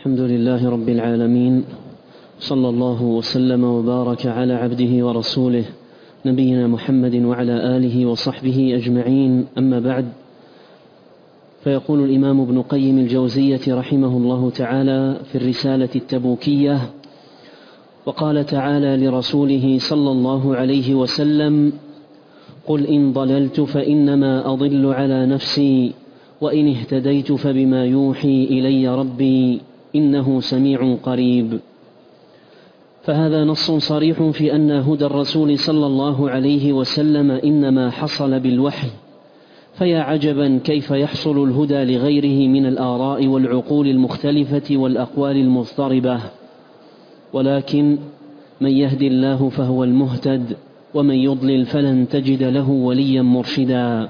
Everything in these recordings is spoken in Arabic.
الحمد لله رب العالمين، صلى الله وسلم وبارك على عبده ورسوله نبينا محمد وعلى آله وصحبه أجمعين. أما بعد، فيقول الإمام ابن قيم الجوزية رحمه الله تعالى في الرسالة التبوكية: وقال تعالى لرسوله صلى الله عليه وسلم: قل إن ضللت فإنما أضل على نفسي، وإن اهتديت فبما يوحي إلي ربي إنه سميع قريب. فهذا نص صريح في أن هدى الرسول صلى الله عليه وسلم إنما حصل بالوحي، فيا عجبا كيف يحصل الهدى لغيره من الآراء والعقول المختلفة والأقوال المضطربة. ولكن من يهد الله فهو المهتد، ومن يضلل فلن تجد له وليا مرشدا.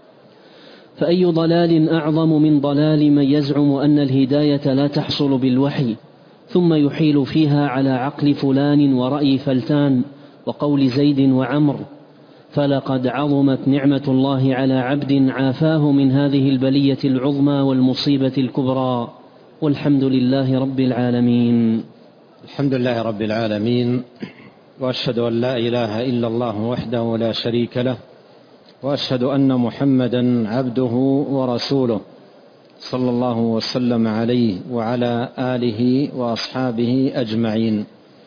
فأي ضلال أعظم من ضلال من يزعم أن الهداية لا تحصل بالوحي، ثم يحيل فيها على عقل فلان ورأي فلتان وقول زيد وعمر. فلقد عظمت نعمة الله على عبد عافاه من هذه البلية العظمى والمصيبة الكبرى، والحمد لله رب العالمين. الحمد لله رب العالمين، وأشهد أن لا إله إلا الله وحده لا شريك له، وأشهد أن محمدا عبده ورسوله صلى الله وسلم عليه وعلى آله وأصحابه أجمعين.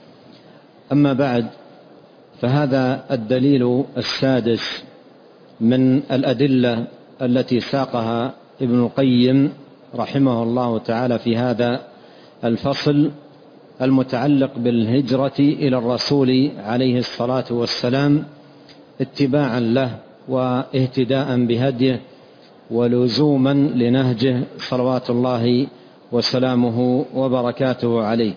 أما بعد، فهذا الدليل السادس من الأدلة التي ساقها ابن القيم رحمه الله تعالى في هذا الفصل المتعلق بالهجرة إلى الرسول عليه الصلاة والسلام، اتباعا له واهتداء بهديه ولزوما لنهجه صلوات الله وسلامه وبركاته عليه.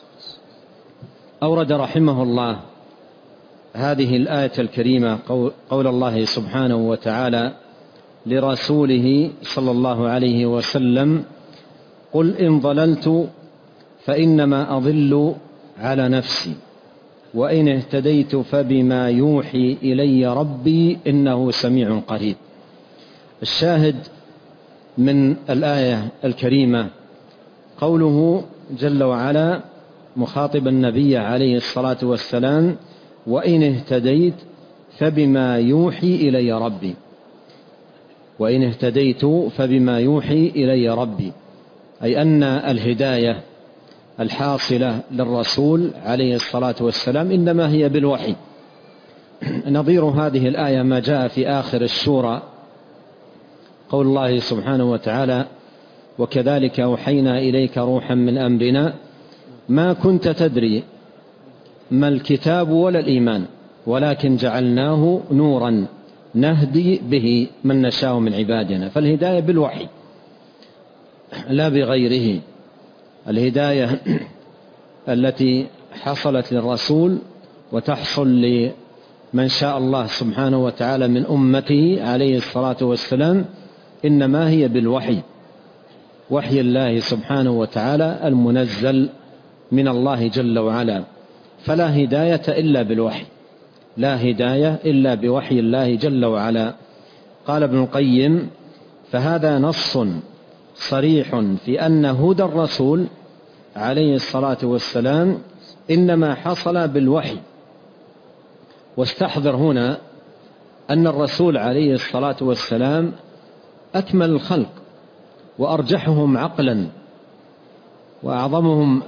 أورد رحمه الله هذه الآية الكريمة قول الله سبحانه وتعالى لرسوله صلى الله عليه وسلم: قل إن ضللت فإنما أضل على نفسي، وإن اهتديت فبما يوحي إلي ربي إنه سميع قريب. الشاهد من الآية الكريمة قوله جل وعلا مخاطب النبي عليه الصلاة والسلام: وإن اهتديت فبما يوحي إلي ربي. وإن اهتديت فبما يوحي إلي ربي، أي أن الهداية الحاصلة للرسول عليه الصلاة والسلام إنما هي بالوحي. نظير هذه الآية ما جاء في آخر السورة، قول الله سبحانه وتعالى: وكذلك أوحينا إليك روحا من أمرنا ما كنت تدري ما الكتاب ولا الإيمان ولكن جعلناه نورا نهدي به من نشاء من عبادنا. فالهداية بالوحي لا بغيره. الهداية التي حصلت للرسول وتحصل لمن شاء الله سبحانه وتعالى من أمته عليه الصلاة والسلام إنما هي بالوحي، وحي الله سبحانه وتعالى المنزل من الله جل وعلا. فلا هداية إلا بالوحي، لا هداية إلا بوحي الله جل وعلا. قال ابن القيم: فهذا نص صريح في أن هدى الرسول عليه الصلاة والسلام إنما حصل بالوحي. واستحضر هنا أن الرسول عليه الصلاة والسلام أكمل الخلق وأرجحهم عقلا وأعظمهم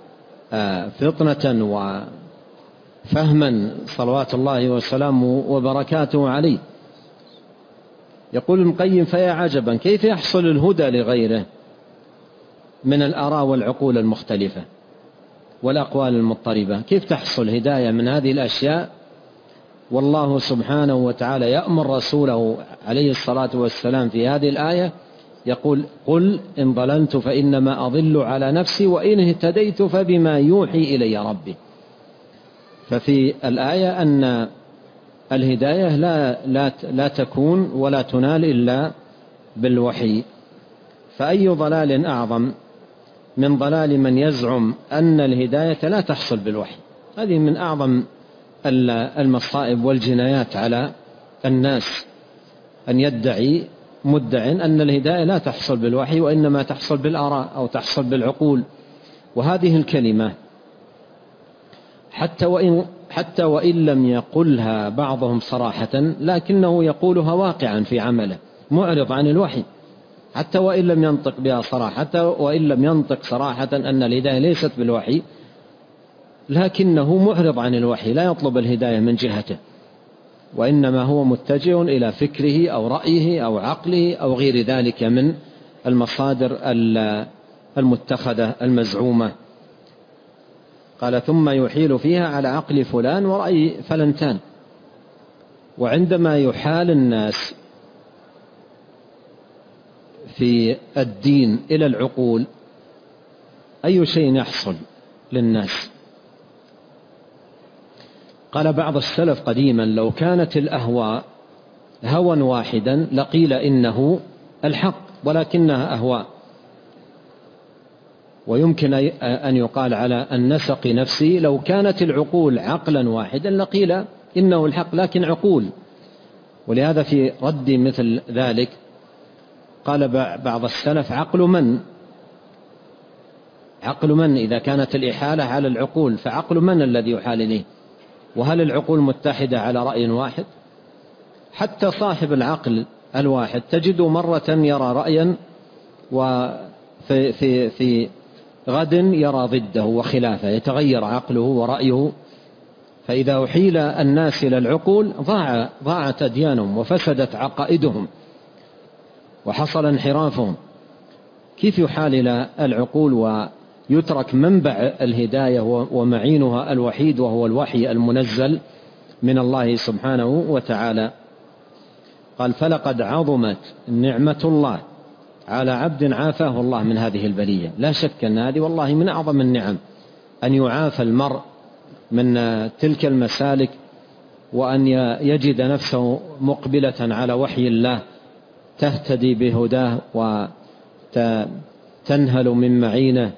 فطنة وفهما صلوات الله وسلامه وبركاته عليه. يقول ابن القيم: فيا عجبا كيف يحصل الهدى لغيره من الآراء والعقول المختلفة والأقوال المضطربة. كيف تحصل هداية من هذه الأشياء والله سبحانه وتعالى يأمر رسوله عليه الصلاة والسلام في هذه الآية يقول: قل إن ضللت فإنما أضل على نفسي، وإن اهتديت فبما يوحي إلي ربي. ففي الآية أن الهداية لا تكون ولا تنال إلا بالوحي. فأي ضلال أعظم من ضلال من يزعم أن الهداية لا تحصل بالوحي. هذه من أعظم المصائب والجنايات على الناس، أن يدعي مدع أن الهداية لا تحصل بالوحي وإنما تحصل بالآراء أو تحصل بالعقول وهذه الكلمة حتى وإن لم يقلها بعضهم صراحة، لكنه يقولها واقعا في عمله، معرض عن الوحي، حتى وإن لم ينطق بها صراحة، حتى وإن لم ينطق صراحة أن الهداية ليست بالوحي، لكنه معرض عن الوحي، لا يطلب الهداية من جهته، وإنما هو متجه إلى فكره أو رأيه أو عقله أو غير ذلك من المصادر المتخذة المزعومة. قال ثم يحيل فيها على عقل فلان ورأي فلنتان. وعندما يحال الناس في الدين إلى العقول أي شيء يحصل للناس؟ قال بعض السلف قديما لو كانت الأهواء هوى واحدا لقيل إنه الحق ولكنها أهواء، ويمكن أن يقال على النسق نفسه لو كانت العقول عقلا واحدا لقيل إنه الحق لكن عقول. ولهذا في رد مثل ذلك قال بعض السلف عقل من إذا كانت الإحالة على العقول فعقل من الذي يحال إليه؟ وهل العقول متحدة على رأي واحد؟ حتى صاحب العقل الواحد تجد مرة يرى رأيا وفي غد يرى ضده وخلافه، يتغير عقله ورأيه. فإذا أحيل الناس إلى العقول ضاعت أديانهم وفسدت عقائدهم وحصل انحرافهم. كيف يحال إلى العقول ويترك منبع الهداية ومعينها الوحيد وهو الوحي المنزل من الله سبحانه وتعالى؟ قال فلقد عظمت نعمة الله على عبد عافاه الله من هذه البلية. لا شك أن هذه والله من أعظم النعم، أن يعافى المرء من تلك المسالك وأن يجد نفسه مقبلة على وحي الله تهتدي بهداه وتنهل من معينه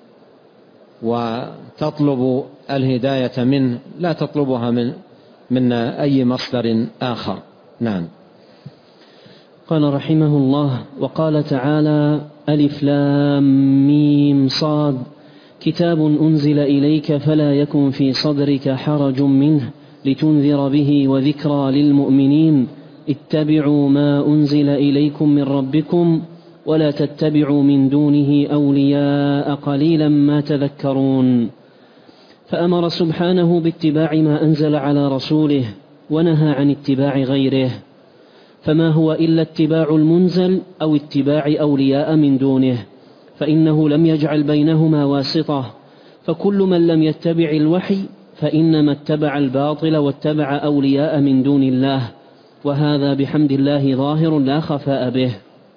وتطلب الهداية منه، لا تطلبها من أي مصدر آخر. نعم. قال رحمه الله: وقال تعالى: ألف لام ميم صاد كتاب أنزل إليك فلا يكن في صدرك حرج منه لتنذر به وذكرى للمؤمنين اتبعوا ما أنزل إليكم من ربكم ولا تتبعوا من دونه أولياء قليلا ما تذكرون. فأمر سبحانه باتباع ما أنزل على رسوله ونهى عن اتباع غيره، فما هو إلا اتباع المنزل أو اتباع أولياء من دونه، فإنه لم يجعل بينهما واسطة، فكل من لم يتبع الوحي فإنما اتبع الباطل واتبع أولياء من دون الله، وهذا بحمد الله ظاهر لا خفاء به.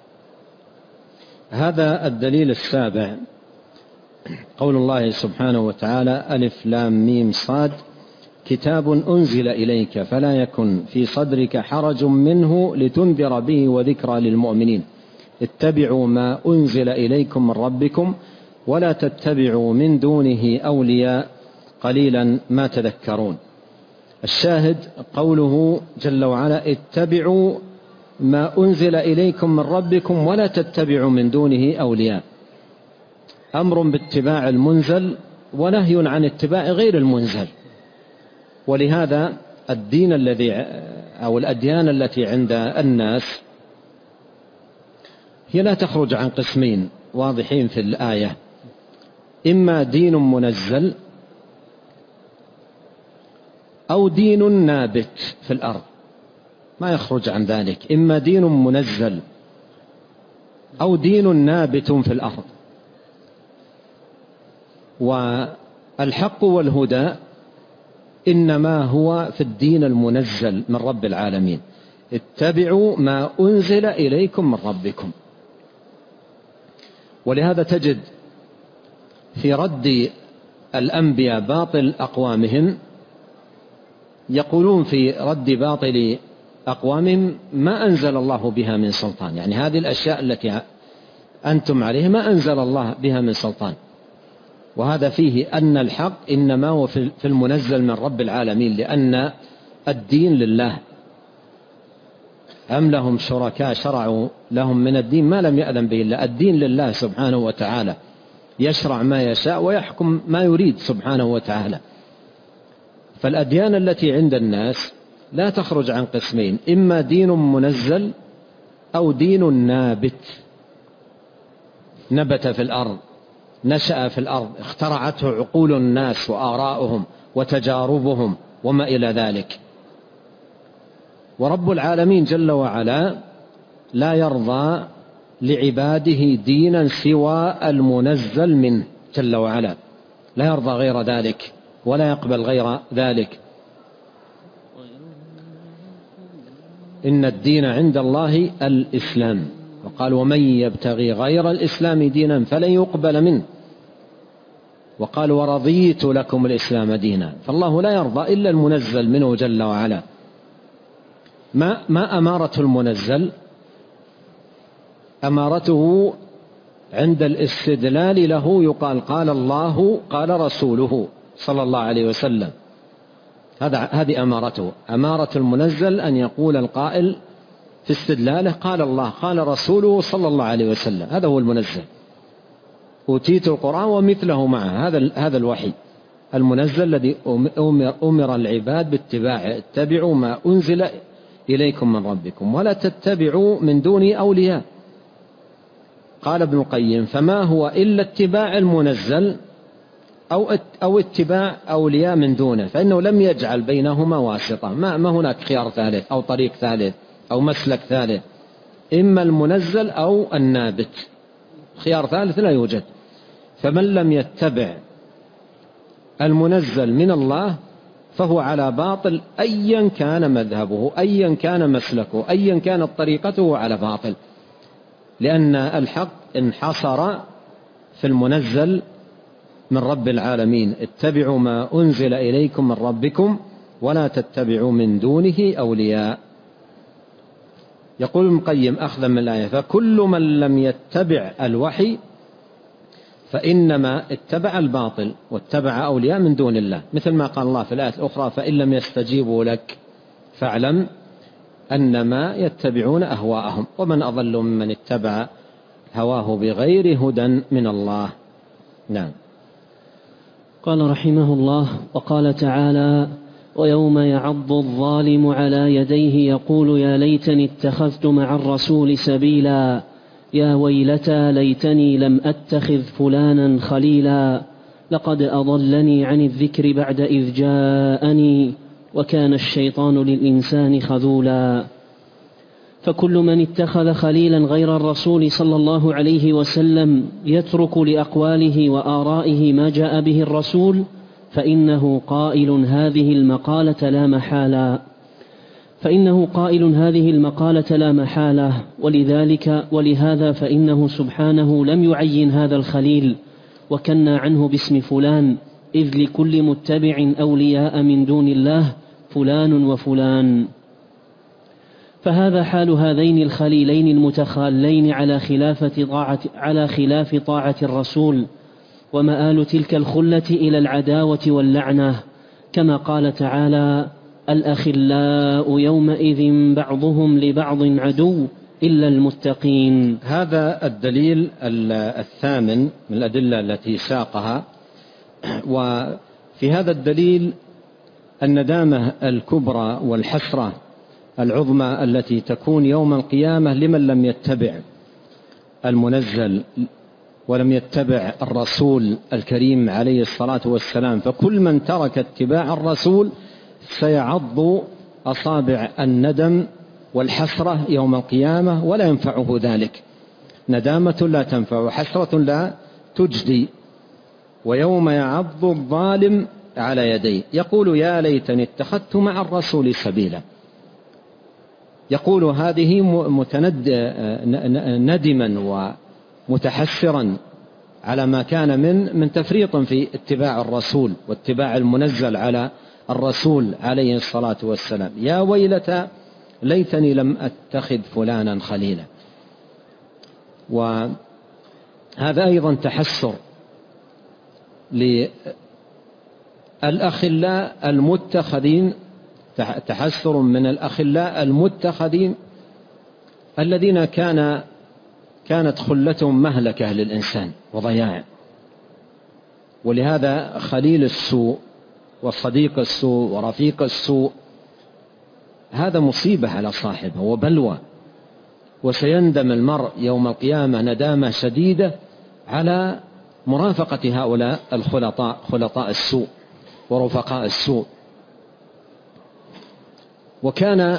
هذا الدليل السابع قول الله سبحانه وتعالى: ألف لام ميم صاد كتاب أنزل إليك فلا يكن في صدرك حرج منه لتنذر به وذكرى للمؤمنين اتبعوا ما أنزل إليكم من ربكم ولا تتبعوا من دونه أولياء قليلا ما تذكرون. الشاهد قوله جل وعلا: اتبعوا ما أنزل إليكم من ربكم ولا تتبعوا من دونه أولياء، أمر باتباع المنزل ونهي عن اتباع غير المنزل. ولهذا الدين الذي أو الأديان التي عند الناس هي لا تخرج عن قسمين واضحين في الآية: إما دين منزل أو دين نابت في الأرض، ما يخرج عن ذلك، إما دين منزل أو دين نابت في الأرض. والحق والهدى إنما هو في الدين المنزل من رب العالمين، اتبعوا ما أنزل إليكم من ربكم. ولهذا تجد في رد الأنبياء باطل أقوامهم يقولون في رد باطل أقوامهم: ما أنزل الله بها من سلطان، يعني هذه الأشياء التي أنتم عليها ما أنزل الله بها من سلطان. وهذا فيه أن الحق إنما هو في المنزل من رب العالمين، لأن الدين لله. أم لهم شركاء شرعوا لهم من الدين ما لم يأذن به الله، الدين لله سبحانه وتعالى. يشرع ما يشاء ويحكم ما يريد سبحانه وتعالى. فالأديان التي عند الناس لا تخرج عن قسمين: إما دين منزل أو دين نابت، نبت في الأرض، نشأ في الأرض، اخترعته عقول الناس وآراؤهم وتجاربهم وما إلى ذلك. ورب العالمين جل وعلا لا يرضى لعباده دينا سوى المنزل منه جل وعلا، لا يرضى غير ذلك ولا يقبل غير ذلك. إن الدين عند الله الإسلام، وقال: ومن يبتغي غير الإسلام دينا فلن يقبل منه، وقال: ورضيت لكم الإسلام دينا. فالله لا يرضى إلا المنزل منه جل وعلا. ما أمارة المنزل؟ أمارته عند الاستدلال له يقال: قال الله قال رسوله صلى الله عليه وسلم. هذه أمارته. أمارة المنزل أن يقول القائل في استدلاله: قال الله قال رسوله صلى الله عليه وسلم. هذا هو المنزل. أوتيت القرآن ومثله معه، هذا الوحي المنزل الذي أمر العباد باتباعه: اتبعوا ما أنزل إليكم من ربكم ولا تتبعوا من دوني أولياء. قال ابن القيم: فما هو إلا اتباع المنزل أو اتباع أولياء من دونه، فإنه لم يجعل بينهما واسطة. ما هناك خيار ثالث أو طريق ثالث أو مسلك ثالث، إما المنزل أو النابت، خيار ثالث لا يوجد. فمن لم يتبع المنزل من الله فهو على باطل، أيا كان مذهبه، أيا كان مسلكه، أيا كانت طريقته، على باطل، لأن الحق انحصر في المنزل من رب العالمين: اتبعوا ما أنزل إليكم من ربكم ولا تتبعوا من دونه أولياء. يقول ابن القيم أخذا من الآية: فكل من لم يتبع الوحي فإنما اتبع الباطل واتبع أولياء من دون الله، مثل ما قال الله في الآية الأخرى: فإن لم يستجيبوا لك فاعلم أنما يتبعون أهواءهم ومن أضل ممن اتبع هواه بغير هدى من الله. نعم. قال رحمه الله: وقال تعالى: ويوم يعض الظالم على يديه يقول يا ليتني اتخذت مع الرسول سبيلا يا ويلتى ليتني لم أتخذ فلانا خليلا لقد أضلني عن الذكر بعد إذ جاءني وكان الشيطان للإنسان خذولا. فكل من اتخذ خليلا غير الرسول صلى الله عليه وسلم يترك لأقواله وآرائه ما جاء به الرسول فإنه قائل هذه المقالة لا محالة، ولهذا فإنه سبحانه لم يعين هذا الخليل وكنى عنه باسم فلان، إذ لكل متبع أولياء من دون الله فلان وفلان. فهذا حال هذين الخليلين المتخالين على خلاف طاعة الرسول، ومآل تلك الخلة إلى العداوة واللعنة، كما قال تعالى: الأخلاء يومئذ بعضهم لبعض عدو إلا المتقين. هذا الدليل الثامن من الأدلة التي ساقها. وفي هذا الدليل الندامة الكبرى والحسرة العظمى التي تكون يوم القيامة لمن لم يتبع المنزل ولم يتبع الرسول الكريم عليه الصلاة والسلام. فكل من ترك اتباع الرسول سيعض أصابع الندم والحسرة يوم القيامة ولا ينفعه ذلك. ندامة لا تنفع، حسرة لا تجدي. ويوم يعض الظالم على يديه يقول يا ليتني اتخذت مع الرسول سبيلا. يقول هذه ندما ومتحسرا على ما كان من تفريط في اتباع الرسول واتباع المنزل على الرسول عليه الصلاة والسلام. يا ويلتى ليتني لم أتخذ فلانا خليلا. وهذا أيضا تحسر للأخلاء المتخذين، تحسر من الأخلاء المتخذين الذين كانت خلتهم مهلكة للإنسان وضياع، ولهذا خليل السوء وصديق السوء ورفيق السوء هذا مصيبة على صاحبه وبلوى، وسيندم المرء يوم القيامة ندامة شديدة على مرافقة هؤلاء الخلطاء، خلطاء السوء ورفقاء السوء. وكان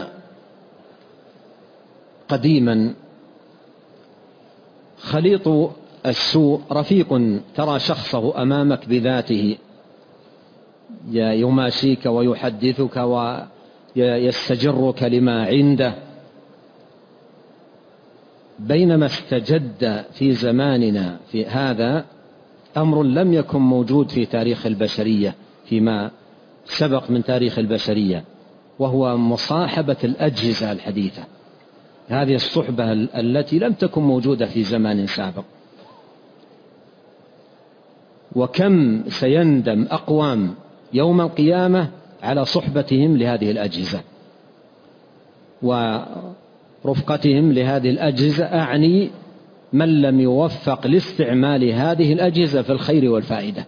قديما خليط السوء رفيق ترى شخصه أمامك بذاته يماشيك ويحدثك ويستجرك لما عنده، بينما استجد في زماننا في هذا أمر لم يكن موجود في تاريخ البشرية فيما سبق من تاريخ البشرية، وهو مصاحبة الأجهزة الحديثة، هذه الصحبة التي لم تكن موجودة في زمان سابق. وكم سيندم أقوام يوم القيامة على صحبتهم لهذه الأجهزة ورفقتهم لهذه الأجهزة، أعني من لم يوفق لاستعمال هذه الأجهزة في الخير والفائدة،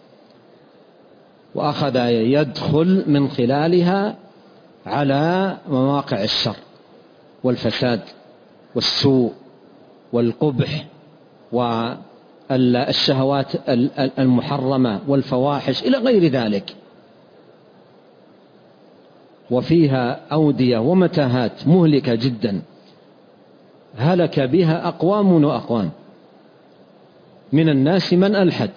وأخذ يدخل من خلالها على مواقع الشر والفساد والسوء والقبح والشهوات المحرمة والفواحش إلى غير ذلك، وفيها أودية ومتاهات مهلكة جدا هلك بها أقوام وأقوام. من الناس من ألحد،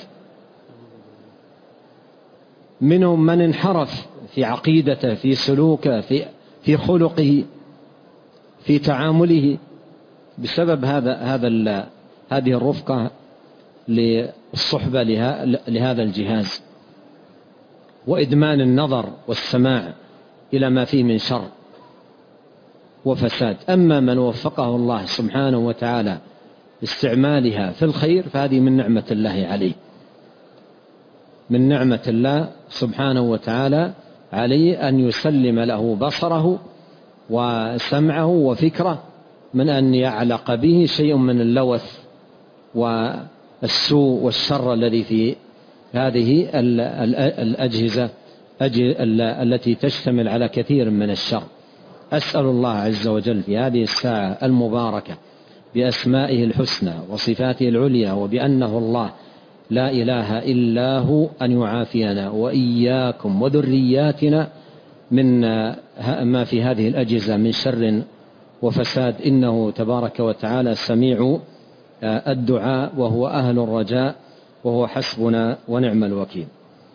منهم من انحرف في عقيدته، في سلوكه، في خلقه، في تعامله، بسبب هذه الرفقة للصحبة لهذا الجهاز، وإدمان النظر والسماع إلى ما فيه من شر وفساد. أما من وفقه الله سبحانه وتعالى استعمالها في الخير فهذه من نعمة الله عليه، من نعمة الله سبحانه وتعالى عليه أن يسلم له بصره وسمعه وفكره من أن يعلق به شيء من اللوث والسوء والشر الذي في هذه الأجهزة التي تشتمل على كثير من الشر. أسأل الله عز وجل في هذه الساعة المباركة بأسمائه الحسنى وصفاته العليا وبأنه الله لا إله إلا هو أن يعافينا وإياكم وذرياتنا من ما في هذه الأجهزة من شر وفساد، إنه تبارك وتعالى سميع الدعاء وهو أهل الرجاء وهو حسبنا ونعم الوكيل.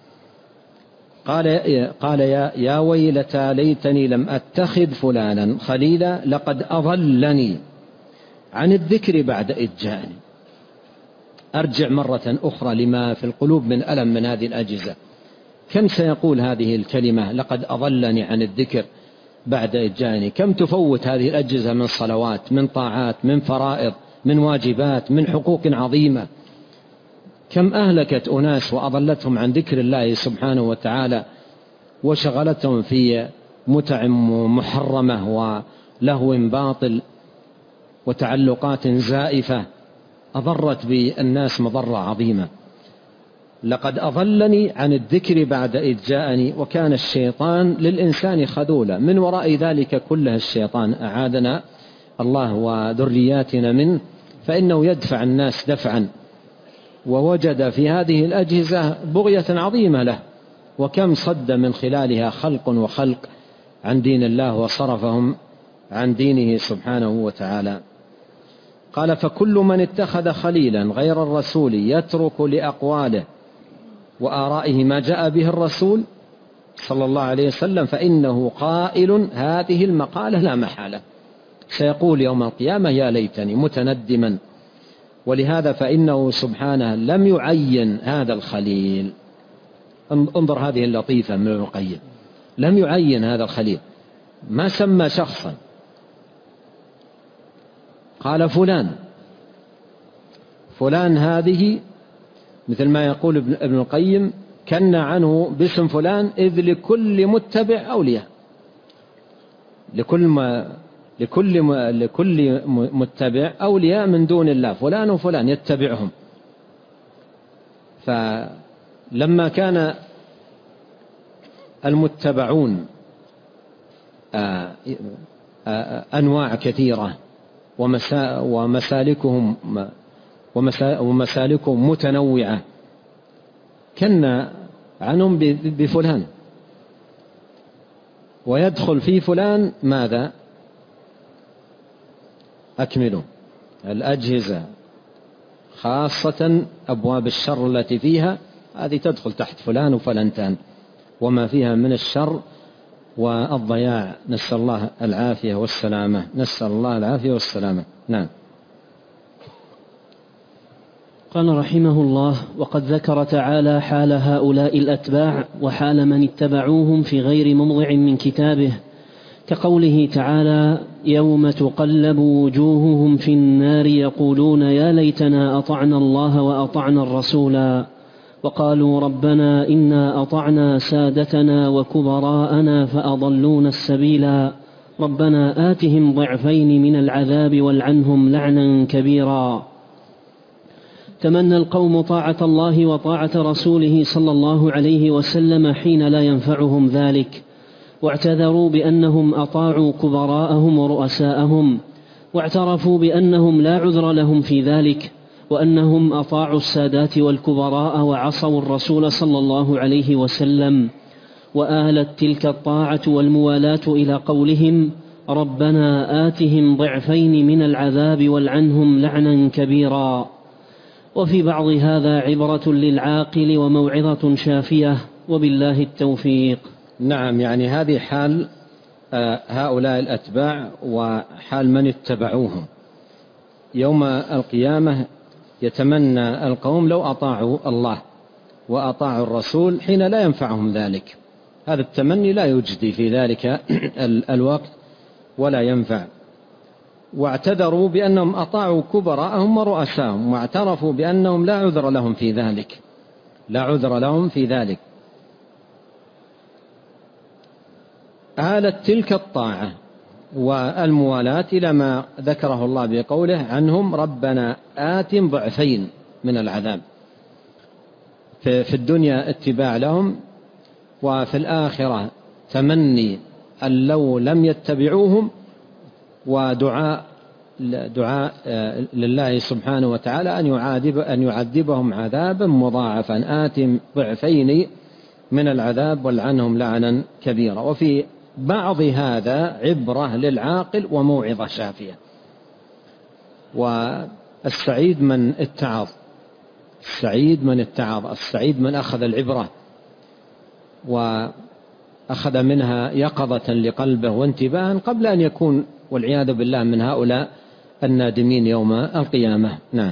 قال يا ويلتى ليتني لم أتخذ فلانا خليلا لقد أضلني عن الذكر بعد إذ جاءني. أرجع مرة أخرى لما في القلوب من ألم من هذه الأجهزة. كم سيقول هذه الكلمة لقد أضلني عن الذكر بعد إذ جاءني؟ كم تفوت هذه الأجهزة من صلوات، من طاعات، من فرائض، من واجبات، من حقوق عظيمة. كم أهلكت أناس وأضلتهم عن ذكر الله سبحانه وتعالى وشغلتهم في متع محرمة ولهو باطل وتعلقات زائفة أضرت بالناس مضرة عظيمة. لقد أضلني عن الذكر بعد إذ جاءني وكان الشيطان للإنسان خذولا. من وراء ذلك كله الشيطان أعاذنا الله وذرياتنا منه، فإنه يدفع الناس دفعا، ووجد في هذه الأجهزة بغية عظيمة له، وكم صد من خلالها خلق وخلق عن دين الله وصرفهم عن دينه سبحانه وتعالى. قال فكل من اتخذ خليلا غير الرسول يترك لأقواله وآرائه ما جاء به الرسول صلى الله عليه وسلم فإنه قائل هذه المقالة لا محالة، سيقول يوم القيامة يا ليتني متندما. ولهذا فإنه سبحانه لم يعين هذا الخليل. انظر هذه اللطيفة من ابن القيم، لم يعين هذا الخليل، ما سمى شخصا، قال فلان هذه مثل ما يقول ابن القيم كنى عنه باسم فلان إذ لكل متبع أولياء، لكل متبع أولياء من دون الله، فلان وفلان يتبعهم. لما كان المتبعون أنواع كثيرة ومسالكهم متنوعة، كنا عنهم بفلان، ويدخل في فلان ماذا؟ أكملوا الأجهزة، خاصة أبواب الشر التي فيها، هذه تدخل تحت فلان وفلنتان وما فيها من الشر والضياع، نسأل الله العافية والسلامة، نسأل الله العافية والسلامة. نعم. قال رحمه الله: وقد ذكر تعالى حال هؤلاء الأتباع وحال من اتبعوهم في غير موضع من كتابه، كقوله تعالى: يوم تقلب وجوههم في النار يقولون يا ليتنا أطعنا الله وأطعنا الرسولا، وقالوا ربنا إنا أطعنا سادتنا وكبراءنا فأضلونا السبيلا، ربنا آتهم ضعفين من العذاب والعنهم لعنا كبيرا. تمنى القوم طاعة الله وطاعة رسوله صلى الله عليه وسلم حين لا ينفعهم ذلك، واعتذروا بأنهم أطاعوا كبراءهم ورؤساءهم، واعترفوا بأنهم لا عذر لهم في ذلك، وأنهم أطاعوا السادات والكبراء وعصوا الرسول صلى الله عليه وسلم. وآلت تلك الطاعة والموالاة إلى قولهم ربنا آتهم ضعفين من العذاب والعنهم لعنا كبيرا. وفي بعض هذا عبرة للعاقل وموعظة شافية، وبالله التوفيق. نعم، يعني هذه حال هؤلاء الأتباع وحال من اتبعوهم يوم القيامة. يتمنى القوم لو أطاعوا الله وأطاعوا الرسول حين لا ينفعهم ذلك، هذا التمني لا يجدي في ذلك الوقت ولا ينفع. واعتذروا بأنهم أطاعوا كبراءهم ورؤساهم، واعترفوا بأنهم لا عذر لهم في ذلك، لا عذر لهم في ذلك. آلت تلك الطاعة والموالاة إلى ما ذكره الله بقوله عنهم ربنا آتهم ضعفين من العذاب، في الدنيا اتباع لهم، وفي الآخرة تمني أن لو لم يتبعوهم، ودعاء لله سبحانه وتعالى أن يعذبهم عذابا مضاعفا، آتهم ضعفين من العذاب والعنهم لعنا كبيرا. وفي بعض هذا عبرة للعاقل وموعظة شافية. والسعيد من اتعظ، السعيد من اتعظ، السعيد من أخذ العبرة وأخذ منها يقظة لقلبه وانتباها قبل أن يكون والعياذ بالله من هؤلاء النادمين يوم القيامة. نعم.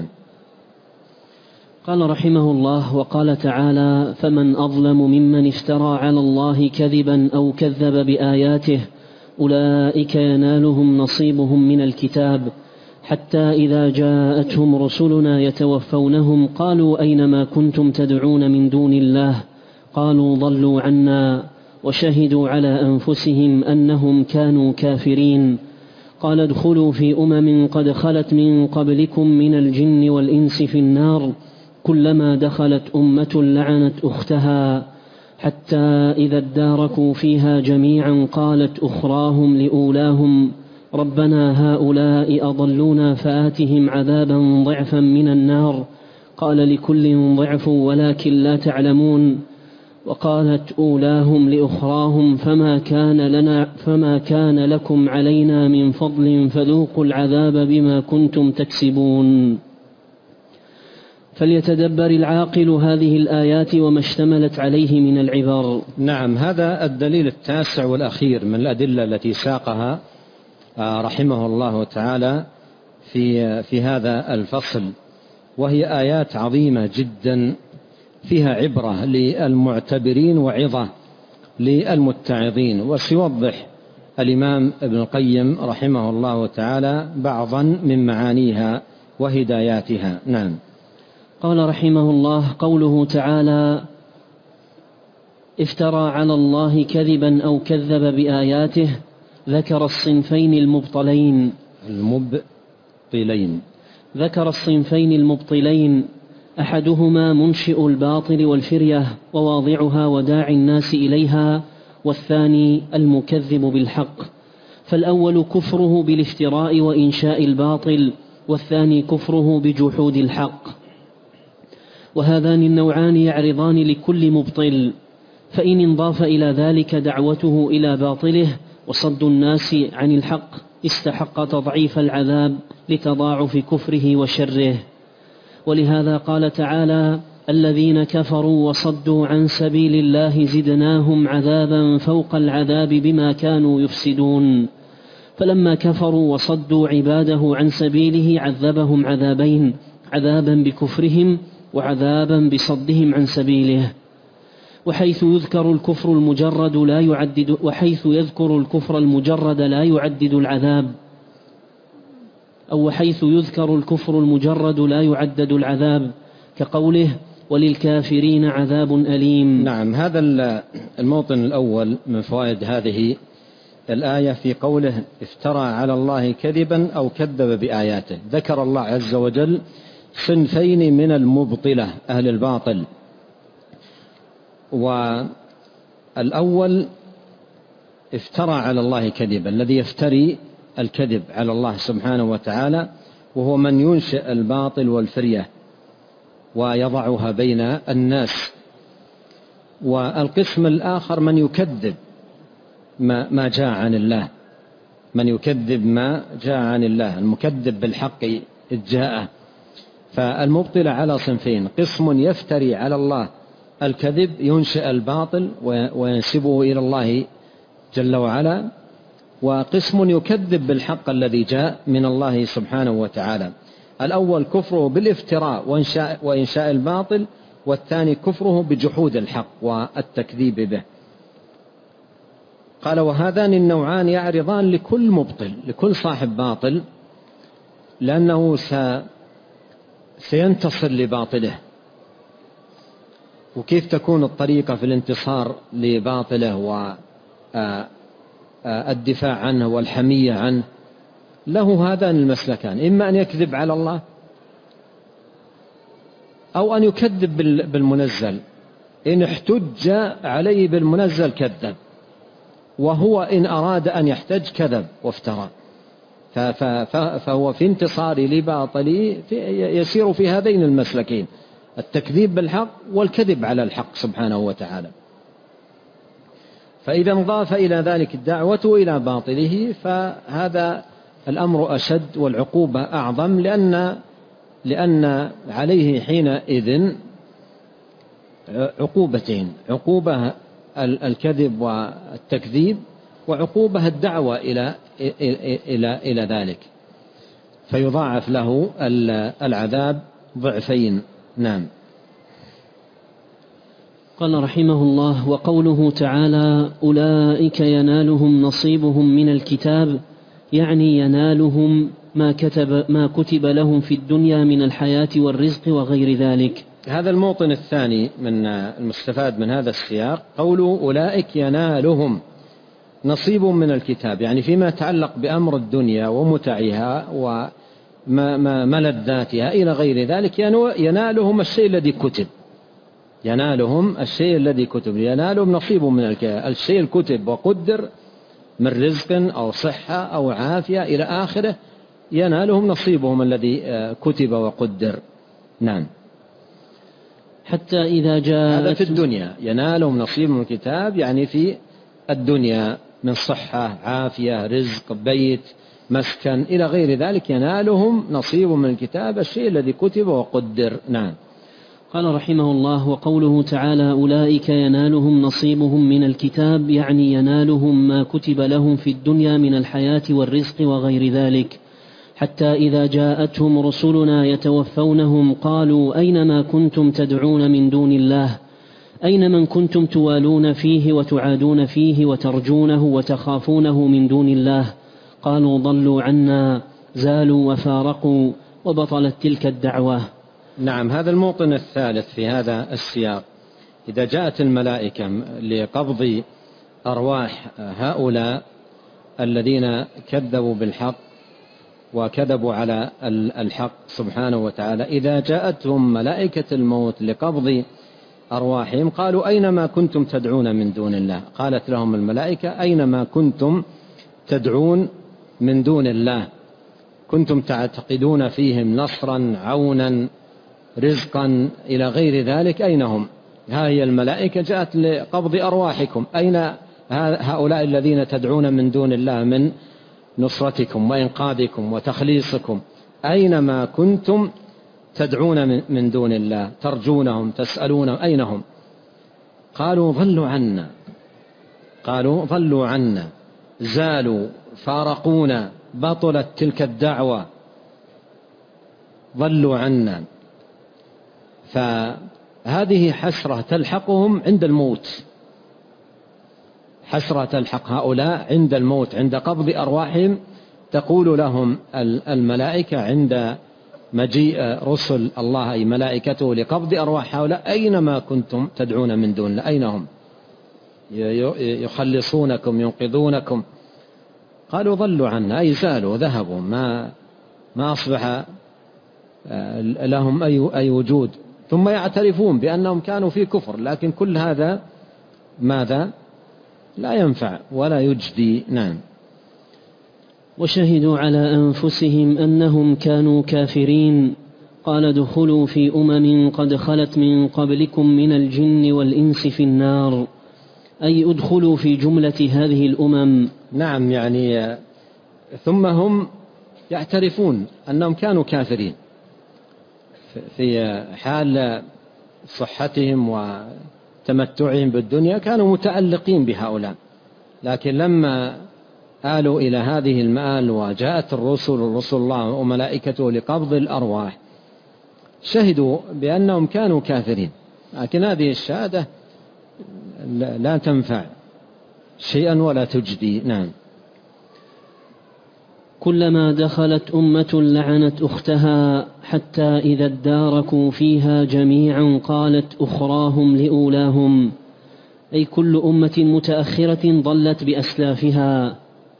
قال رحمه الله: وقال تعالى: فمن أظلم ممن افترى على الله كذبا أو كذب بآياته أولئك ينالهم نصيبهم من الكتاب حتى إذا جاءتهم رسلنا يتوفونهم قالوا أين ما كنتم تدعون من دون الله قالوا ضلوا عنا وشهدوا على أنفسهم أنهم كانوا كافرين. قال ادخلوا في أمم قد خلت من قبلكم من الجن والإنس في النار كلما دخلت أمة لعنت أختها حتى إذا اداركوا فيها جميعا قالت أخراهم لأولاهم ربنا هؤلاء أضلونا فآتهم عذابا ضعفا من النار قال لكل ضعف ولكن لا تعلمون. وقالت أولاهم لأخراهم فما كان لكم علينا من فضل فذوقوا العذاب بما كنتم تكسبون. فليتدبر العاقل هذه الآيات وما اشتملت عليه من العبر. نعم، هذا الدليل التاسع والأخير من الأدلة التي ساقها رحمه الله تعالى في هذا الفصل، وهي آيات عظيمة جدا فيها عبرة للمعتبرين وعظة للمتعظين. وسيوضح الإمام ابن القيم رحمه الله تعالى بعضا من معانيها وهداياتها. نعم. قال رحمه الله: قوله تعالى افترى على الله كذبا أو كذب بآياته ذكر الصنفين المبطلين أحدهما منشئ الباطل والفرية وواضعها وداعي الناس إليها، والثاني المكذب بالحق. فالأول كفره بالافتراء وإنشاء الباطل، والثاني كفره بجحود الحق. وهذان النوعان يعرضان لكل مبطل، فإن انضاف إلى ذلك دعوته إلى باطله وصد الناس عن الحق استحق تضعيف العذاب لتضاعف كفره وشره. ولهذا قال تعالى: الذين كفروا وصدوا عن سبيل الله زدناهم عذابا فوق العذاب بما كانوا يفسدون. فلما كفروا وصدوا عباده عن سبيله عذبهم عذابين: عذابا بكفرهم وعذابا بصدهم عن سبيله. وحيث يذكر الكفر المجرد لا يعدد العذاب، أو حيث يذكر الكفر المجرد لا يعدد العذاب، كقوله: وللكافرين عذاب أليم. نعم، هذا الموطن الأول من فوائد هذه الآية في قوله: افترى على الله كذبا أو كذب بآياته. ذكر الله عز وجل صنفين من المبطلة، أهل الباطل. والأول افترى على الله كذبا، الذي يفتري الكذب على الله سبحانه وتعالى، وهو من ينشئ الباطل والفرية ويضعها بين الناس. والقسم الآخر من يكذب ما جاء عن الله، من يكذب ما جاء عن الله، المكذب بالحق إذ جاءه. فالمبطل على صنفين: قسم يفتري على الله الكذب، ينشئ الباطل وينسبه إلى الله جل وعلا، وقسم يكذب بالحق الذي جاء من الله سبحانه وتعالى. الأول كفره بالافتراء وإنشاء الباطل، والثاني كفره بجحود الحق والتكذيب به. قال: وهذان النوعان يعرضان لكل مبطل، لكل صاحب باطل، لأنه سينتصر لباطله. وكيف تكون الطريقة في الانتصار لباطله والدفاع عنه والحمية عنه؟ له هذان المسلكان: إما أن يكذب على الله، أو أن يكذب بالمنزل. إن احتج عليه بالمنزل كذب، وهو إن أراد أن يحتج كذب وافترى. فهو في انتصار لباطله يسير في هذين المسلكين: التكذيب بالحق والكذب على الحق سبحانه وتعالى. فإذا انضاف إلى ذلك الدعوة إلى باطله فهذا الأمر أشد والعقوبة أعظم، لأن عليه حينئذ عقوبتين: عقوبة الكذب والتكذيب، وعقوبة الدعوة إلى ذلك، فيضاعف له العذاب ضعفين. نعم. قال رحمه الله: وقوله تعالى: أولئك ينالهم نصيبهم من الكتاب، يعني ينالهم ما كتب لهم في الدنيا من الحياة والرزق وغير ذلك. هذا الموطن الثاني من المستفاد من هذا السياق، قوله أولئك ينالهم نصيب من الكتاب، يعني فيما يتعلق بأمر الدنيا ومتعها وملذاتها إلى غير ذلك، ينالهم الشيء الذي كتب، ينالهم الشيء الذي كتب، ينالهم نصيب من الشيء الكتب وقدر من رزق أو صحة أو عافية إلى آخره، ينالهم نصيبهم الذي كتب وقدر. نعم. حتى إذا جاء هذا في الدنيا، ينالهم نصيب من الكتاب يعني في الدنيا من صحة، عافية، رزق، بيت، مسكن إلى غير ذلك، ينالهم نصيب من الكتاب الشيء الذي كتب وقدر. نعم. قال رحمه الله: وقوله تعالى: أولئك ينالهم نصيبهم من الكتاب، يعني ينالهم ما كتب لهم في الدنيا من الحياة والرزق وغير ذلك. حتى إذا جاءتهم رسلنا يتوفونهم قالوا: أين ما كنتم تدعون من دون الله؟ أين من كنتم توالون فيه وتعادون فيه وترجونه وتخافونه من دون الله؟ قالوا: ضلوا عنا، زالوا وفارقوا، وبطلت تلك الدعوة. نعم. هذا الموطن الثالث في هذا السياق: إذا جاءت الملائكة لقبض أرواح هؤلاء الذين كذبوا بالحق وكذبوا على الحق سبحانه وتعالى. إذا جاءتهم ملائكة الموت لقبض أرواحهم قالوا أين ما كنتم تدعون من دون الله؟ قالت لهم الملائكة أين ما كنتم تدعون من دون الله كنتم تعتقدون فيهم نصرا عونا رزقا إلى غير ذلك، أين هم؟ ها هي الملائكة جاءت لقبض أرواحكم، أين هؤلاء الذين تدعون من دون الله من نصرتكم وإنقاذكم وتخليصكم؟ أين ما كنتم تدعون من دون الله ترجونهم تسألونهم أين هم؟ قالوا ضلوا عنا زالوا فارقونا بطلت تلك الدعوة ضلوا عنا. فهذه حسرة تلحقهم عند الموت، حسرة تلحق هؤلاء عند الموت، عند قبض أرواحهم. تقول لهم الملائكة عند مجيء رسل الله أي ملائكته لقبض أرواح هؤلاء أين ما كنتم تدعون من دون الله؟ أين هم يخلصونكم ينقذونكم؟ قالوا ضلوا عنا أي زالوا ذهبوا، ما أصبح لهم أي وجود. ثم يعترفون بأنهم كانوا في كفر، لكن كل هذا ماذا؟ لا ينفع ولا يجدي. نعم. وشهدوا على أنفسهم أنهم كانوا كافرين. قال ادخلوا في أمم قد خلت من قبلكم من الجن والإنس في النار، أي ادخلوا في جملة هذه الأمم. نعم، يعني ثم هم يعترفون أنهم كانوا كافرين في حال صحتهم وتمتعهم بالدنيا، كانوا متعلقين بهؤلاء، لكن لما آلوا إلى هذه المآل وجاءت رسل الله وملائكته لقبض الأرواح شهدوا بأنهم كانوا كافرين. لكن هذه الشهادة لا تنفع شيئا ولا تجدي. نعم. كلما دخلت أمة لعنت أختها حتى إذا اداركوا فيها جميعا قالت أخراهم لأولاهم، أي كل أمة متأخرة ضلت بأسلافها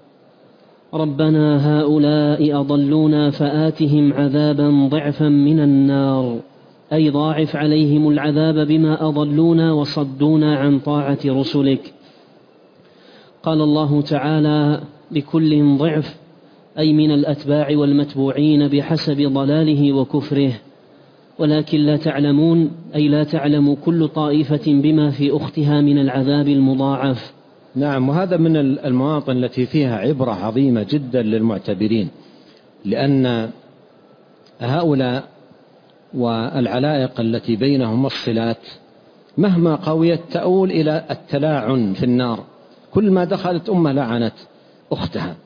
ربنا هؤلاء أضلونا فآتهم عذابا ضعفا من النار، أي ضاعف عليهم العذاب بما أضلونا وصدونا عن طاعة رسلك. قال الله تعالى لكل ضعف، أي من الأتباع والمتبوعين بحسب ضلاله وكفره، ولكن لا تعلمون، أي لا تعلم كل طائفة بما في أختها من العذاب المضاعف. نعم، وهذا من المواطن التي فيها عبرة عظيمة جدا للمعتبرين، لأن هؤلاء والعلائق التي بينهم والصلات مهما قويت تؤول إلى التلاعن في النار. كل ما دخلت أمة لعنت أختها،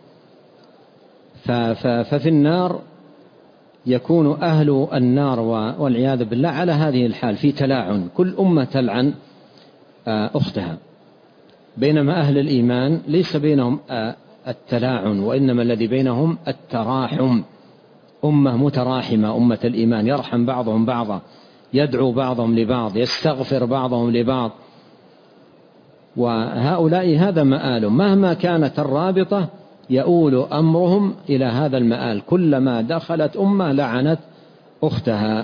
ففي النار يكون أهل النار والعياذ بالله على هذه الحال في تلاعن، كل أمة تلعن أختها. بينما أهل الإيمان ليس بينهم التلاعن، وإنما الذي بينهم التراحم، أمة متراحمة، أمة الإيمان يرحم بعضهم بعضا، يدعو بعضهم لبعض، يستغفر بعضهم لبعض. وهؤلاء هذا مآلهم، مهما كانت الرابطة يؤول أمرهم إلى هذا المآل، كلما دخلت أمة لعنت أختها.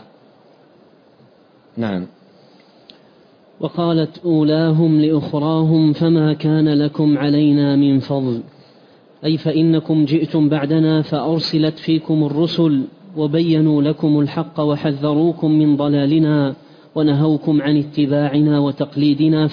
نعم. وقالت أولاهم لأخراهم فما كان لكم علينا من فضل، أي فإنكم جئتم بعدنا فأرسلت فيكم الرسل وبينوا لكم الحق وحذروكم من ضلالنا ونهوكم عن اتباعنا وتقليدنا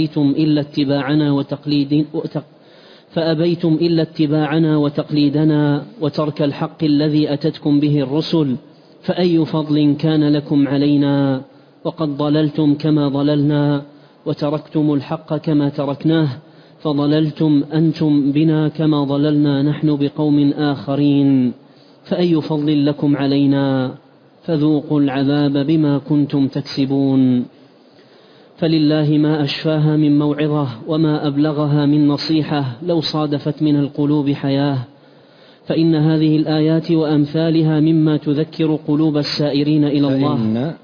فأبيتم إلا اتباعنا وتقليدنا وترك الحق الذي أتتكم به الرسل، فأي فضل كان لكم علينا وقد ضللتم كما ضللنا وتركتم الحق كما تركناه، فضللتم أنتم بنا كما ضللنا نحن بقوم آخرين، فأي فضل لكم علينا فذوقوا العذاب بما كنتم تكسبون. فلله ما أشفاها من موعظة وما أبلغها من نصيحة لو صادفت من القلوب حياة، فإن هذه الآيات وأمثالها مما تذكر قلوب السائرين إلى الله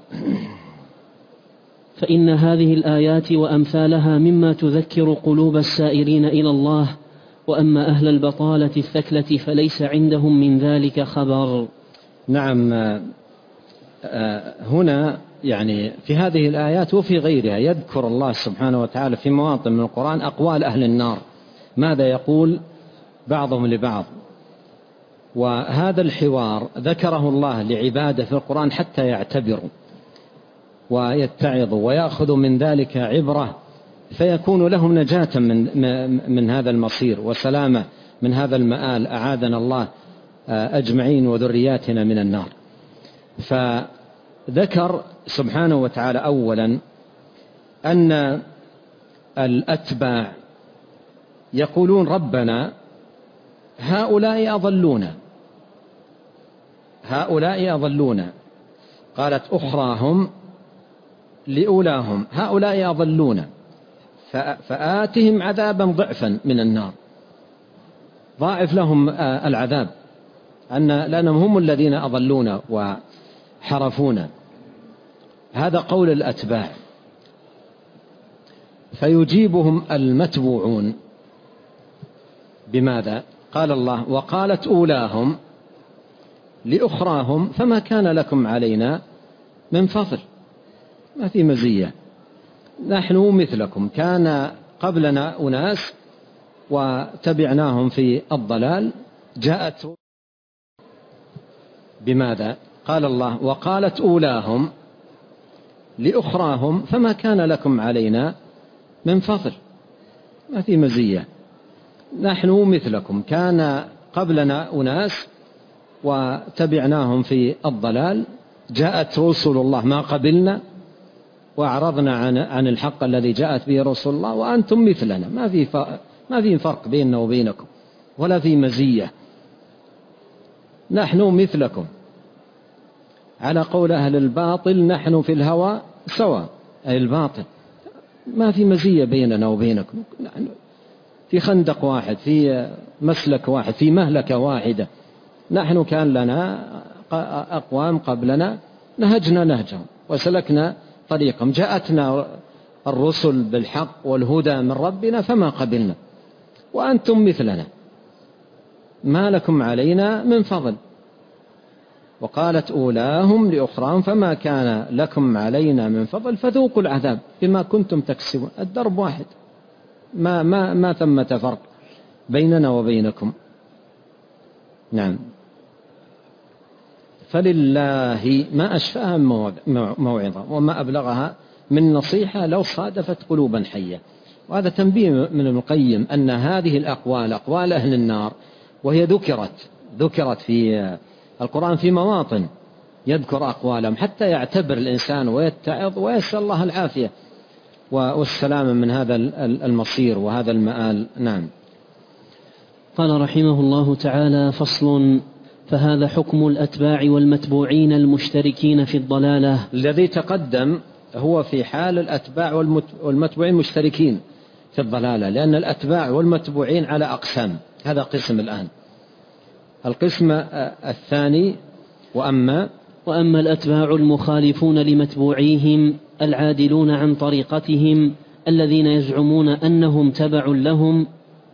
فإن هذه الآيات وأمثالها مما تذكر قلوب السائرين إلى الله وأما أهل البطالة الثكلة فليس عندهم من ذلك خبر. نعم. هنا يعني في هذه الآيات وفي غيرها يذكر الله سبحانه وتعالى في مواطن من القرآن أقوال أهل النار، ماذا يقول بعضهم لبعض. وهذا الحوار ذكره الله لعباده في القرآن حتى يعتبروا ويتعظوا ويأخذوا من ذلك عبرة، فيكون لهم نجاة من هذا المصير وسلامة من هذا المآل، أعاذنا الله أجمعين وذرياتنا من النار. فذكر سبحانه وتعالى أولا أن الأتباع يقولون ربنا هؤلاء أضلونا، قالت أخراهم لأولاهم هؤلاء أضلونا فآتهم عذابا ضعفا من النار، ضاعف لهم العذاب لأنهم هم الذين أضلونا وحرفونا. هذا قول الأتباع. فيجيبهم المتبوعون بماذا؟ قال الله وقالت أولاهم لأخراهم فما كان لكم علينا من فضل، ما في مزية، نحن مثلكم، كان قبلنا أناس وتبعناهم في الضلال، جاءت بماذا؟ قال الله وقالت أولاهم لأخراهم فما كان لكم علينا من فضل، ما في مزية، نحن مثلكم، كان قبلنا أناس وتبعناهم في الضلال، جاءت رسل الله ما قبلنا وأعرضنا عن الحق الذي جاءت به رسول الله وأنتم مثلنا، ما في فرق بيننا وبينكم ولا في مزية، نحن مثلكم. على قول أهل الباطل نحن في الهوى سواء، أي الباطل، ما في مزية بيننا وبينكم، نحن في خندق واحد، في مسلك واحد، في مهلكة واحدة، نحن كان لنا أقوام قبلنا نهجنا نهجهم وسلكنا طريقهم، جاءتنا الرسل بالحق والهدى من ربنا فما قبلنا، وأنتم مثلنا ما لكم علينا من فضل. وقالت أولاهم لأخراهم فما كان لكم علينا من فضل فذوقوا العذاب بما كنتم تكسبون، الدرب واحد، ما ثمة فرق بيننا وبينكم. نعم. فلله ما أشفاها موعظة وما أبلغها من نصيحة لو صادفت قلوبا حية. وهذا تنبيه من ابن القيم أن هذه الأقوال أقوال أهل النار، وهي ذكرت في القرآن في مواطن يذكر أقوالهم حتى يعتبر الإنسان ويتعظ ويسأل الله العافية والسلام من هذا المصير وهذا المآل. نعم. قال رحمه الله تعالى: فصل: فهذا حكم الأتباع والمتبوعين المشتركين في الضلالة. الذي تقدم هو في حال الأتباع والمتبوعين مشتركين في الضلالة، لأن الأتباع والمتبوعين على أقسام، هذا قسم الآن. القسم الثاني: وأما الأتباع المخالفون لمتبوعيهم العادلون عن طريقتهم الذين يزعمون أنهم تبع لهم.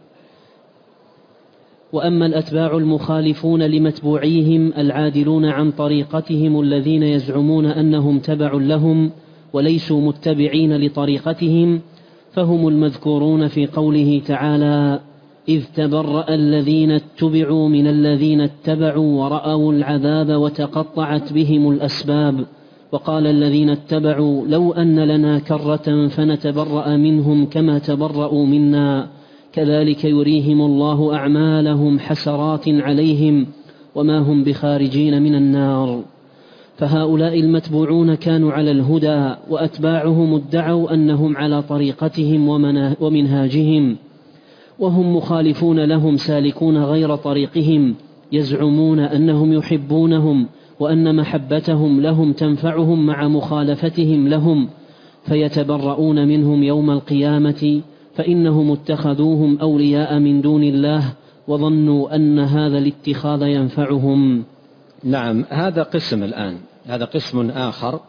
وأما الأتباع المخالفون لمتبوعيهم العادلون عن طريقتهم الذين يزعمون أنهم تبع لهم وليسوا متبعين لطريقتهم، فهم المذكورون في قوله تعالى: إذ تبرأ الذين اتبعوا من الذين اتبعوا ورأوا العذاب وتقطعت بهم الأسباب. وقال الذين اتبعوا: لو أن لنا كرة فنتبرأ منهم كما تبرأوا منا كذلك يريهم الله أعمالهم حسرات عليهم وما هم بخارجين من النار. فهؤلاء المتبوعون كانوا على الهدى، وأتباعهم ادعوا أنهم على طريقتهم ومنهاجهم، وهم مخالفون لهم سالكون غير طريقهم، يزعمون أنهم يحبونهم وأن محبتهم لهم تنفعهم مع مخالفتهم لهم، فيتبرؤون منهم يوم القيامة، فإنهم اتخذوهم أولياء من دون الله وظنوا أن هذا الاتخاذ ينفعهم. نعم. هذا قسم الآن، هذا قسم آخر: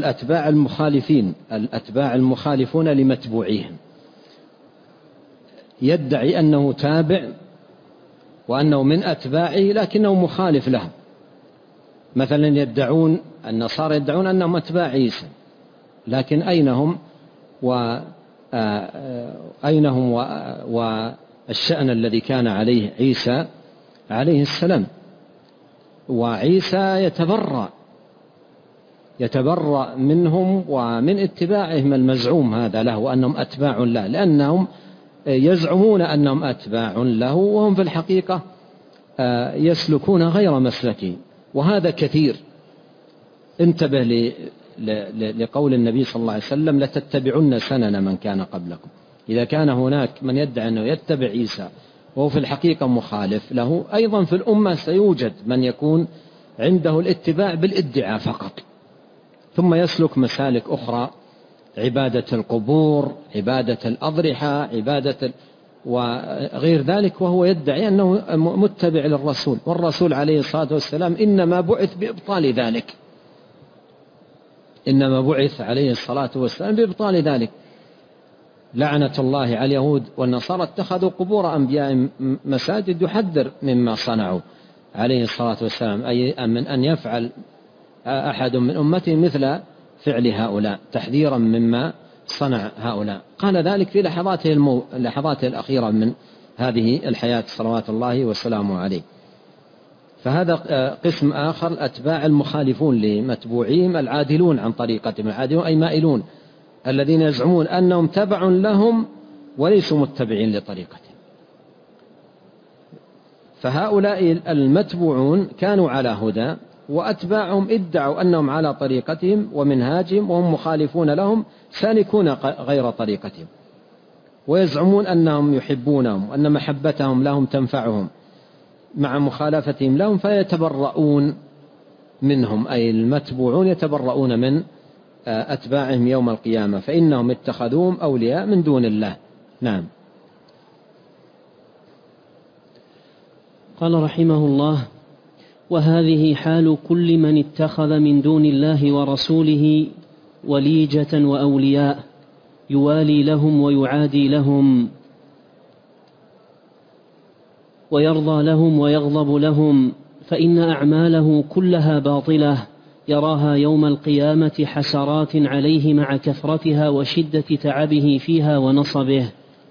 الأتباع المخالفون لمتبوعيهم. يدعي أنه تابع وأنه من أتباعه لكنه مخالف له. مثلا يدعون النصارى يدعون أنهم أتباع عيسى، لكن أين هم والشأن الذي كان عليه عيسى عليه السلام؟ وعيسى يتبرأ منهم ومن اتباعهم المزعوم هذا له وأنهم أتباع له، لأنهم يزعمون أنهم أتباع له وهم في الحقيقة يسلكون غير مسلكه، وهذا كثير. انتبه لقول النبي صلى الله عليه وسلم: لتتبعن سنن من كان قبلكم. إذا كان هناك من يدعي أنه يتبع عيسى وهو في الحقيقة مخالف له، أيضا في الأمة سيوجد من يكون عنده الاتباع بالادعاء فقط، ثم يسلك مسالك أخرى: عبادة القبور، عبادة الأضرحة، وغير ذلك، وهو يدعي أنه متبع للرسول، والرسول عليه الصلاة والسلام إنما بعث بإبطال ذلك، إنما بعث عليه الصلاة والسلام بإبطال ذلك. لعنة الله على اليهود والنصارى اتخذوا قبور أنبياء مساجد، يحذر مما صنعوا عليه الصلاة والسلام، أي من أن يفعل أحد من أمته مثل فعل هؤلاء، تحذيرا مما صنع هؤلاء. قال ذلك في لحظاته الأخيرة من هذه الحياة صلوات الله وسلامه عليه. فهذا قسم آخر: الأتباع المخالفون لمتبوعيهم، العادلون عن طريقتهم، العادلون أي مائلون، الذين يزعمون أنهم تبع لهم وليسوا متبعين لطريقتهم. فهؤلاء المتبوعون كانوا على هدى، وأتباعهم ادعوا أنهم على طريقتهم ومنهاجهم وهم مخالفون لهم، سالكون غير طريقتهم، ويزعمون أنهم يحبونهم وأن محبتهم لهم تنفعهم مع مخالفتهم لهم، فيتبرؤون منهم، أي المتبوعون يتبرؤون من أتباعهم يوم القيامة، فإنهم اتخذوهم أولياء من دون الله. نعم. قال رحمه الله: وهذه حال كل من اتخذ من دون الله ورسوله وليجة وأولياء يوالي لهم ويعادي لهم ويرضى لهم ويغضب لهم، فإن أعماله كلها باطلة يراها يوم القيامة حسرات عليه مع كثرتها وشدة تعبه فيها ونصبه،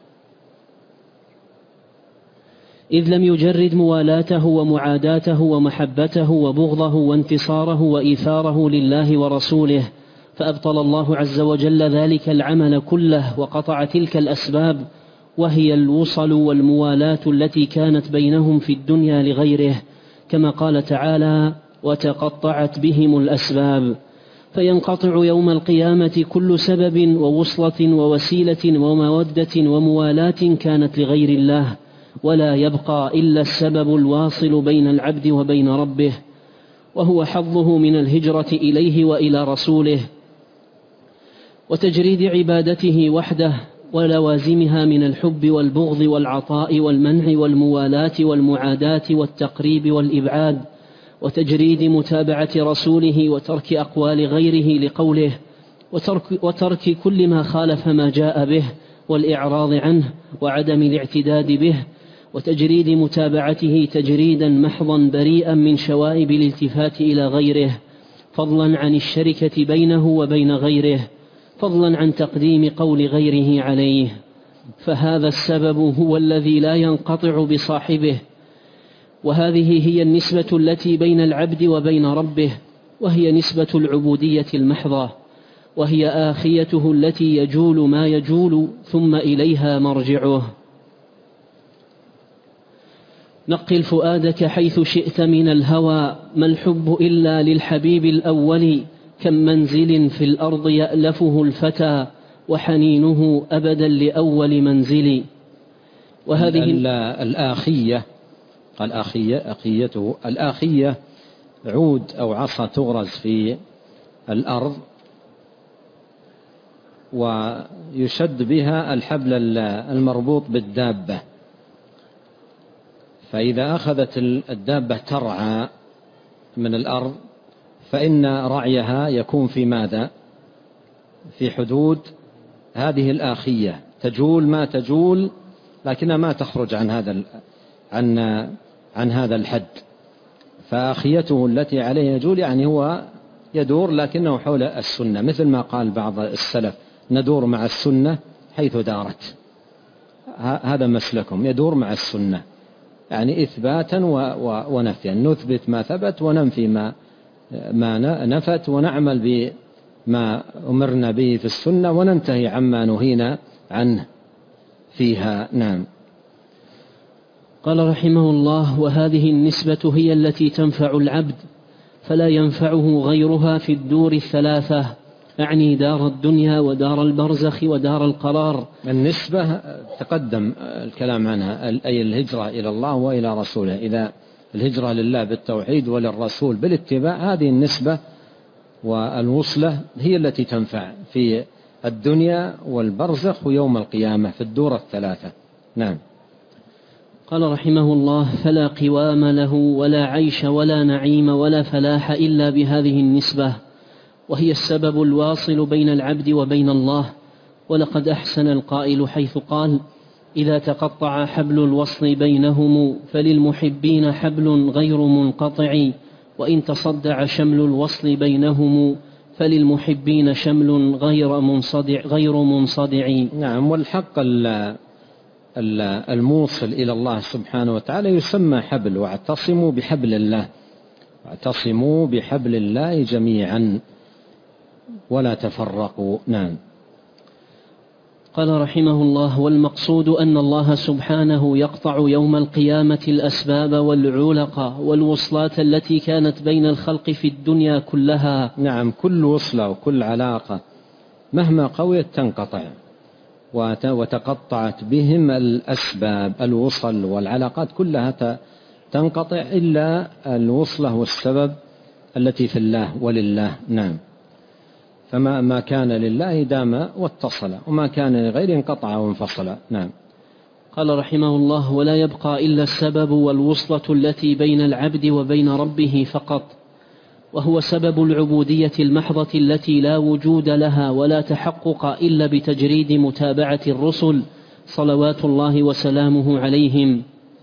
إذ لم يجرد موالاته ومعاداته ومحبته وبغضه وانتصاره وإيثاره لله ورسوله، فأبطل الله عز وجل ذلك العمل كله وقطع تلك الأسباب، وهي الوصل والموالاة التي كانت بينهم في الدنيا لغيره، كما قال تعالى: وتقطعت بهم الأسباب. فينقطع يوم القيامة كل سبب ووصلة ووسيلة ومودة وموالاة كانت لغير الله، ولا يبقى إلا السبب الواصل بين العبد وبين ربه، وهو حظه من الهجرة إليه وإلى رسوله وتجريد عبادته وحده ولوازمها من الحب والبغض والعطاء والمنع والموالاة والمعاداة والتقريب والإبعاد، وتجريد متابعة رسوله وترك أقوال غيره لقوله، وترك كل ما خالف ما جاء به والإعراض عنه وعدم الاعتداد به، وتجريد متابعته تجريدا محضا بريئا من شوائب الالتفات إلى غيره، فضلا عن الشركة بينه وبين غيره، فضلا عن تقديم قول غيره عليه. فهذا السبب هو الذي لا ينقطع بصاحبه، وهذه هي النسبة التي بين العبد وبين ربه، وهي نسبة العبودية المحضة، وهي آخيته التي يجول ما يجول ثم إليها مرجعه. نقل فؤادك حيث شئت من الهوى، ما الحب إلا للحبيب الأول، كم منزل في الأرض يألفه الفتى وحنينه أبدا لأول منزل. وهذه الآخية، قال أخيته، الآخية عود أو عصا تغرز في الأرض ويشد بها الحبل المربوط بالدابة، فإذا أخذت الدابة ترعى من الأرض فإن رعيها يكون في ماذا؟ في حدود هذه الآخية، تجول ما تجول لكنها ما تخرج عن هذا الحد. فأخيته التي عليه يجول يعني هو يدور لكنه حول السنة، مثل ما قال بعض السلف: ندور مع السنة حيث دارت. هذا مسلكهم، يدور مع السنة، يعني إثباتا ونفيا، نثبت ما ثبت وننفي ما نفت، ونعمل بما أمرنا به في السنة وننتهي عما نهينا عنه فيها. نعم. قال رحمه الله: وهذه النسبة هي التي تنفع العبد، فلا ينفعه غيرها في الدور الثلاثة، أعني دار الدنيا ودار البرزخ ودار القرار. النسبة تقدم الكلام عنها، أي الهجرة إلى الله وإلى رسوله. إذا الهجرة لله بالتوحيد وللرسول بالاتباع، هذه النسبة والوصلة هي التي تنفع في الدنيا والبرزخ ويوم القيامة في الدور الثلاثة. نعم. قال رحمه الله: فلا قوام له ولا عيش ولا نعيم ولا فلاح إلا بهذه النسبة، وهي السبب الواصل بين العبد وبين الله. ولقد أحسن القائل حيث قال: إذا تقطع حبل الوصل بينهم فللمحبين حبل غير منقطع، وإن تصدع شمل الوصل بينهم فللمحبين شمل غير منصدع. نعم. والحق الموصل إلى الله سبحانه وتعالى يسمى حبل. واعتصموا بحبل الله، واعتصموا بحبل الله جميعا ولا تفرقوا. نعم. قال رحمه الله: والمقصود أن الله سبحانه يقطع يوم القيامة الأسباب والعلق والوصلات التي كانت بين الخلق في الدنيا كلها. نعم. كل وصلة وكل علاقة مهما قويت تنقطع، وتقطعت بهم الأسباب، الوصل والعلاقات كلها تنقطع إلا الوصلة والسبب التي في الله ولله. نعم. فما كان لله دام واتصل، وما كان لغيره انقطع وانفصل. نعم. قال رحمه الله: ولا يبقى إلا السبب والوصلة التي بين العبد وبين ربه فقط، وهو سبب العبودية المحضة التي لا وجود لها ولا تحقق إلا بتجريد متابعة الرسل صلوات الله وسلامه عليهم،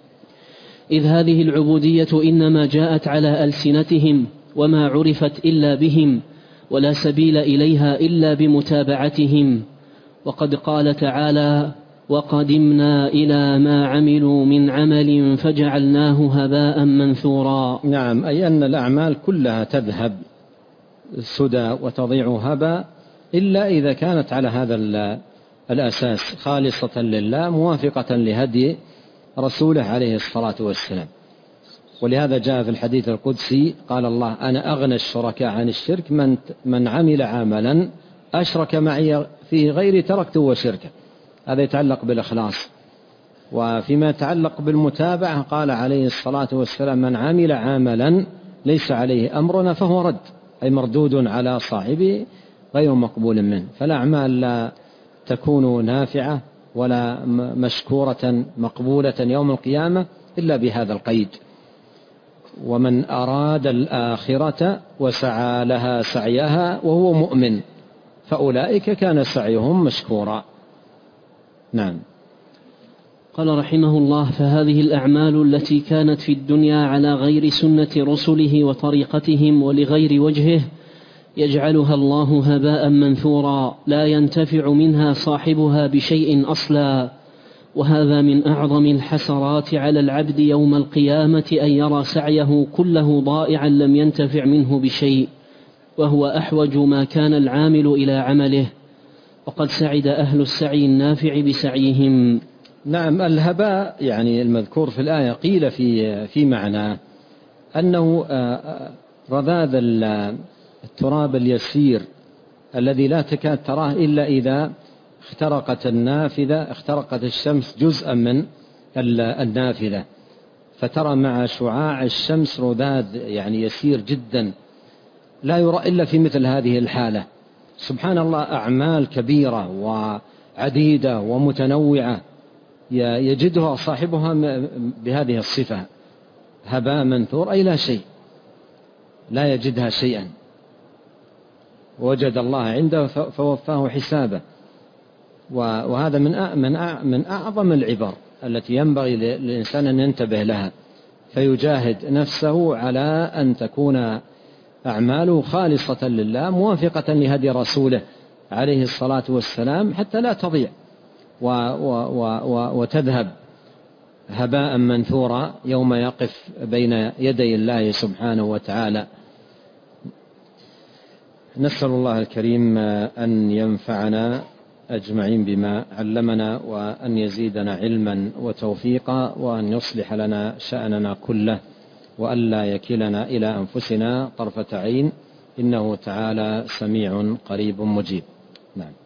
إذ هذه العبودية إنما جاءت على ألسنتهم وما عرفت إلا بهم، ولا سبيل إليها إلا بمتابعتهم. وقد قال تعالى: وقدمنا إلى ما عملوا من عمل فجعلناه هباء منثورا. نعم. أي أن الأعمال كلها تذهب سدى وتضيع هباء إلا إذا كانت على هذا الأساس خالصة لله موافقة لهدي رسوله عليه الصلاة والسلام. ولهذا جاء في الحديث القدسي قال الله: أنا أغنى الشركاء عن الشرك من عمل عملا أشرك معي فيه غيري تركته وشركه. هذا يتعلق بالإخلاص. وفيما يتعلق بالمتابعة قال عليه الصلاة والسلام: من عمل عملا ليس عليه أمرنا فهو رد، أي مردود على صاحبه غير مقبول منه. فالأعمال لا تكون نافعة ولا مشكورة مقبولة يوم القيامة إلا بهذا القيد: ومن أراد الآخرة وسعى لها سعيها وهو مؤمن فأولئك كان سعيهم مشكورا. نعم. قال رحمه الله: فهذه الأعمال التي كانت في الدنيا على غير سنة رسله وطريقتهم ولغير وجهه يجعلها الله هباء منثورا، لا ينتفع منها صاحبها بشيء أصلا. وهذا من أعظم الحسرات على العبد يوم القيامة، أن يرى سعيه كله ضائعا لم ينتفع منه بشيء، وهو أحوج ما كان العامل إلى عمله، وقد سعد أهل السعي النافع بسعيهم. نعم. الهباء يعني المذكور في الآية قيل في معناه أنه رذاذ التراب اليسير الذي لا تكاد تراه إلا إذا اخترقت النافذة، اخترقت الشمس جزءا من النافذة، فترى مع شعاع الشمس رذاذ يعني يسير جدا لا يرى إلا في مثل هذه الحالة. سبحان الله، أعمال كبيرة وعديدة ومتنوعة يجدها صاحبها بهذه الصفة: هباء منثور، أي لا شيء، لا يجدها شيئا، وجد الله عنده فوفاه حسابه. وهذا من أعظم العبر التي ينبغي للإنسان أن ينتبه لها، فيجاهد نفسه على أن تكون أعماله خالصة لله موافقة لهدي رسوله عليه الصلاة والسلام، حتى لا تضيع وتذهب هباء منثورا يوم يقف بين يدي الله سبحانه وتعالى. نسأل الله الكريم أن ينفعنا أجمعين بما علمنا، وأن يزيدنا علما وتوفيقا، وأن يصلح لنا شأننا كله، وأن لا يكلنا إلى أنفسنا طرفة عين، إنه تعالى سميع قريب مجيب. نعم.